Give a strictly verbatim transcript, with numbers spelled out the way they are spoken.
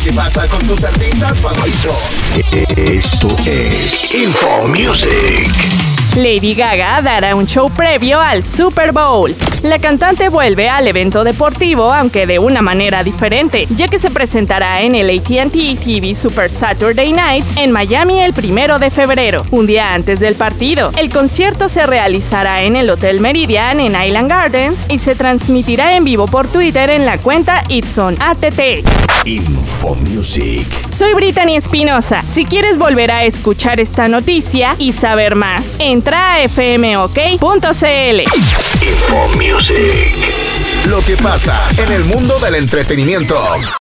que pasa con tus artistas favoritos. Esto es Info Music. Lady Gaga dará un show previo al Super Bowl. La cantante vuelve al evento deportivo, aunque de una manera diferente, ya que se presentará en el A T and T T V Super Saturday Night en Miami el primero de febrero, un día antes del partido. El concierto se realizará en el Hotel Meridian en Island Gardens y se transmitirá en vivo por Twitter en la cuenta It's on A T T. Info Music. Soy Brittany Espinosa. Si quieres volver a escuchar esta noticia y saber más, entra a f m o k punto c l. Info Music. Lo que pasa en el mundo del entretenimiento.